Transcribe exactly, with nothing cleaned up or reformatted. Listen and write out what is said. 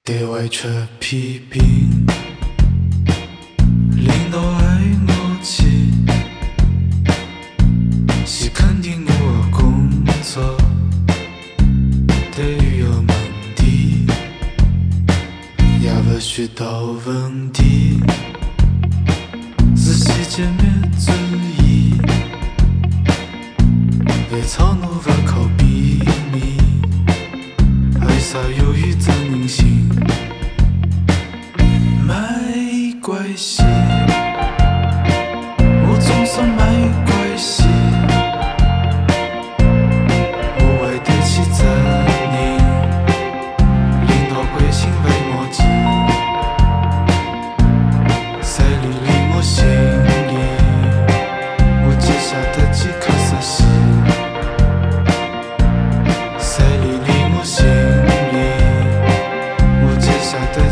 对外却批评，领导爱我气，是肯定我工作待遇有问题，也不许到问题，仔细见面注意，为操怒不靠秘密，为啥犹豫真人性？没关系，我总算没关系，我为对起责任，领导关心为默契，谁理理我心里，我接下的几颗色系，谁理理我心里，我接下的